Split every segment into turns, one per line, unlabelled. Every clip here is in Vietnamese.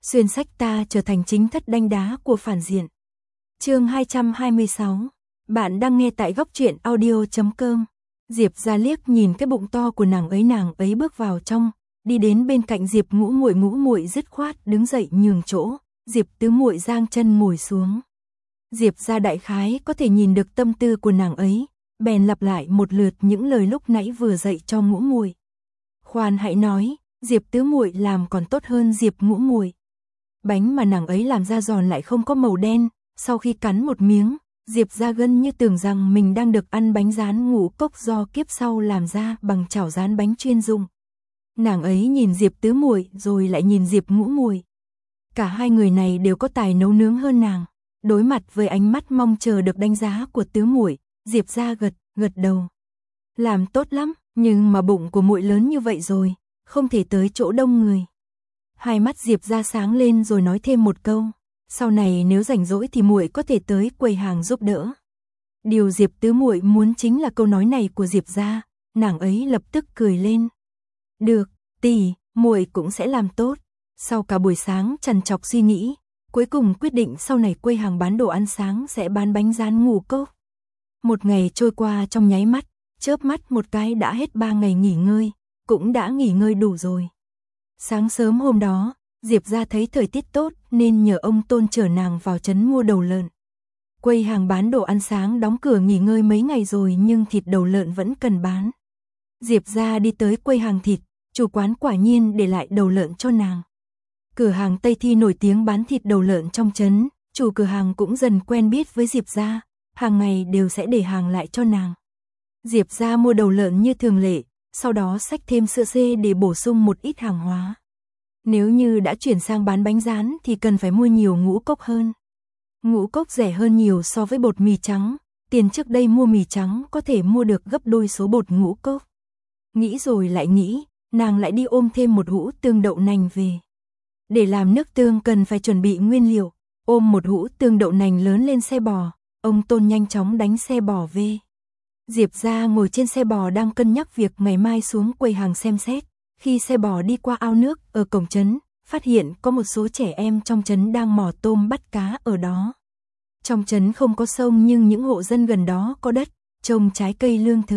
xuyên sách ta trở thành chính thất đanh đá của phản diện. Chương 226. Bạn đang nghe tại góc truyện audio.com. Diệp Gia liếc nhìn cái bụng to của nàng ấy bước vào trong, đi đến bên cạnh Diệp Ngũ Muội dứt khoát đứng dậy nhường chỗ, Diệp Tứ Muội giang chân ngồi xuống. Diệp Gia đại khái có thể nhìn được tâm tư của nàng ấy, bèn lặp lại một lượt những lời lúc nãy vừa dạy cho Ngũ Muội. Khoan hãy nói, Diệp Tứ Muội làm còn tốt hơn Diệp Ngũ Muội. Bánh mà nàng ấy làm ra giòn lại không có màu đen, sau khi cắn một miếng, Diệp Gia gần như tưởng rằng mình đang được ăn bánh rán Ngũ Cốc do kiếp sau làm ra bằng chảo rán bánh chuyên dụng. Nàng ấy nhìn Diệp Tứ Muội rồi lại nhìn Diệp Ngũ Muội. Cả hai người này đều có tài nấu nướng hơn nàng. Đối mặt với ánh mắt mong chờ được đánh giá của Tứ Muội, Diệp Gia gật đầu. Làm tốt lắm, nhưng mà bụng của muội lớn như vậy rồi, không thể tới chỗ đông người. Hai mắt Diệp Gia sáng lên rồi nói thêm một câu, sau này nếu rảnh rỗi thì muội có thể tới quầy hàng giúp đỡ. Điều Diệp Tứ Muội muốn chính là câu nói này của Diệp Gia, nàng ấy lập tức cười lên. Được, tỷ, muội cũng sẽ làm tốt. Sau cả buổi sáng trằn trọc suy nghĩ, cuối cùng quyết định sau này quầy hàng bán đồ ăn sáng sẽ bán bánh rán Ngũ Cốc. Một ngày trôi qua trong nháy mắt, chớp mắt một cái đã hết 3 ngày nghỉ ngơi, cũng đã nghỉ ngơi đủ rồi. Sáng sớm hôm đó, Diệp Gia thấy thời tiết tốt nên nhờ ông Tôn chở nàng vào trấn mua đầu lợn. Quầy hàng bán đồ ăn sáng đóng cửa nghỉ ngơi mấy ngày rồi nhưng thịt đầu lợn vẫn cần bán. Diệp Gia đi tới quầy hàng thịt, chủ quán quả nhiên để lại đầu lợn cho nàng. Cửa hàng Tây Thi nổi tiếng bán thịt đầu lợn trong trấn, chủ cửa hàng cũng dần quen biết với Diệp Gia, hàng ngày đều sẽ để hàng lại cho nàng. Diệp Gia mua đầu lợn như thường lệ, sau đó xách thêm sữa dê để bổ sung một ít hàng hóa. Nếu như đã chuyển sang bán bánh rán thì cần phải mua nhiều Ngũ Cốc hơn. Ngũ Cốc rẻ hơn nhiều so với bột mì trắng, tiền trước đây mua mì trắng có thể mua được gấp đôi số bột Ngũ Cốc. Nghĩ rồi lại nghĩ, nàng lại đi ôm thêm một hũ tương đậu nành về. Để làm nước tương cần phải chuẩn bị nguyên liệu, ôm một hũ tương đậu nành lớn lên xe bò, ông Tôn nhanh chóng đánh xe bò về. Diệp Gia ngồi trên xe bò đang cân nhắc việc ngày mai xuống quầy hàng xem xét, khi xe bò đi qua ao nước ở cổng trấn, phát hiện có một số trẻ em trong trấn đang mò tôm bắt cá ở đó. Trong trấn không có sông nhưng những hộ dân gần đó có đất, trồng trái cây lương thực.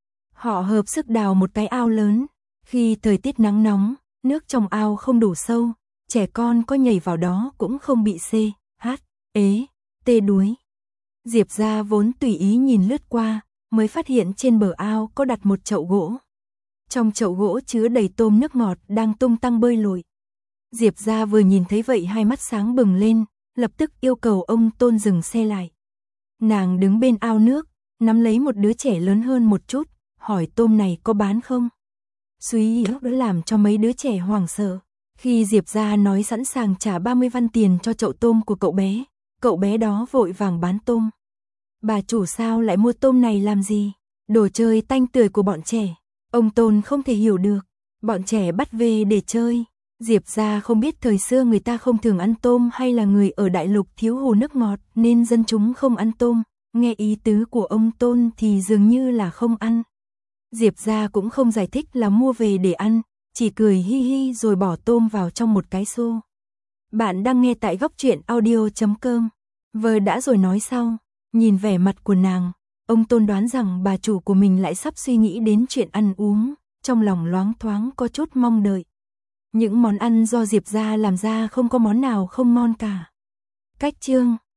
Họ hợp sức đào một cái ao lớn, khi thời tiết nắng nóng, nước trong ao không đủ sâu, trẻ con có nhảy vào đó cũng không bị tê đuối. Diệp Gia vốn tùy ý nhìn lướt qua, mới phát hiện trên bờ ao có đặt một chậu gỗ. Trong chậu gỗ chứa đầy tôm nước ngọt đang tung tăng bơi lội. Diệp Gia vừa nhìn thấy vậy hai mắt sáng bừng lên, lập tức yêu cầu ông Tôn dừng xe lại. Nàng đứng bên ao nước, nắm lấy một đứa trẻ lớn hơn một chút, hỏi tôm này có bán không? Suy yếu đã làm cho mấy đứa trẻ hoảng sợ. Khi Diệp Gia nói sẵn sàng trả 30 văn tiền cho chậu tôm của cậu bé đó vội vàng bán tôm. Bà chủ sao lại mua tôm này làm gì? Đồ chơi tanh tươi của bọn trẻ. Ông Tôn không thể hiểu được. Bọn trẻ bắt về để chơi. Diệp Gia không biết thời xưa người ta không thường ăn tôm hay là người ở đại lục thiếu hồ nước ngọt nên dân chúng không ăn tôm. Nghe ý tứ của ông Tôn thì dường như là không ăn. Diệp Gia cũng không giải thích là mua về để ăn, chỉ cười hi hi rồi bỏ tôm vào trong một cái xô. Bạn đang nghe tại góc truyện audio.com. Vờ đã rồi nói sau, nhìn vẻ mặt của nàng, ông Tôn đoán rằng bà chủ của mình lại sắp suy nghĩ đến chuyện ăn uống, trong lòng loáng thoáng có chút mong đợi. Những món ăn do Diệp Gia làm ra không có món nào không ngon cả. Cách chương